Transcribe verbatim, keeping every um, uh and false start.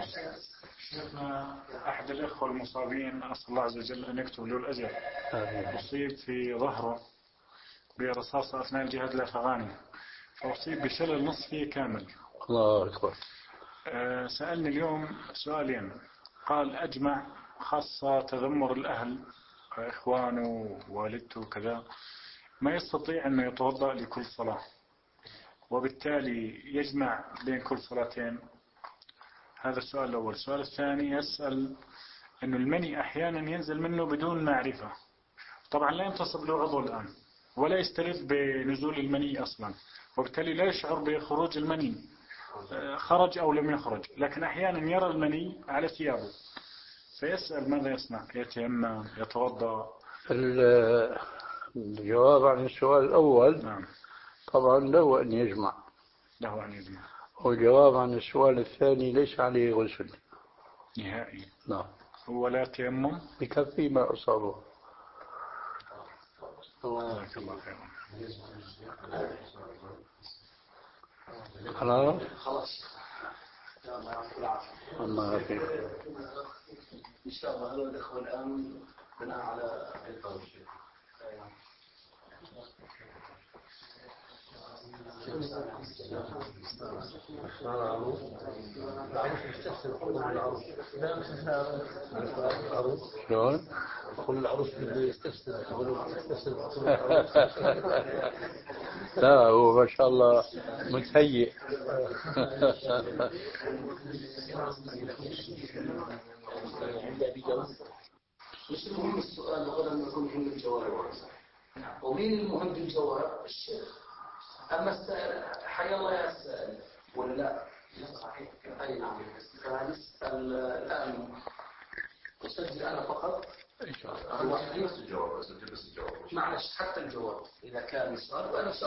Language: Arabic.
شيخنا أحد الإخوة المصابين أسأل الله عز وجل أن يكتب له الأجر. أصيب في ظهره برصاصة أثناء الجهاد الأفغاني، فأصيب بشلل نصفي كامل. الله أكبر. أه سألني اليوم سؤالين، قال أجمع خاصة تذمر الأهل إخوانه ووالدته وكذا، ما يستطيع أن يتوضأ لكل صلاة، وبالتالي يجمع بين كل صلاتين. هذا السؤال الأول. السؤال الثاني يسأل أنه المني أحيانا ينزل منه بدون معرفة، طبعا لا ينتصب له عضو الآن ولا يستلذ بنزول المني أصلا، وبالتالي لا يشعر بخروج المني، خرج أو لم يخرج، لكن أحيانا يرى المني على ثيابه، فيسأل ماذا يصنع؟ يتيمم، يتوضأ؟ الجواب عن السؤال الأول نعم. طبعا له أن يجمع، له أن يجمع. والجواب عن السؤال الثاني ليس عليه غسل نهائي. نعم. ولا تيمم، بكفي ما أصابه. جزاك الله خيرا. خلاص خلاص الله يعافيك. إن شاء الله. هذا الإخوة الآن بناء على القول شلون؟ كل العروس بده يستفسر لا هو ما شاء الله متهيئ. مش المهم السؤال وغدا ما يكون مهم الجواب، ومين المهم الجواب؟ الشيخ. أما السائل حي الله يا السائل ولا لا؟ صحيح. أي نعم. فنسأل الآن أسجل أنا فقط إن شاء الله. هو بس الجواب، بس الجواب. معلش حتى الجواب إذا كان السؤال وأنا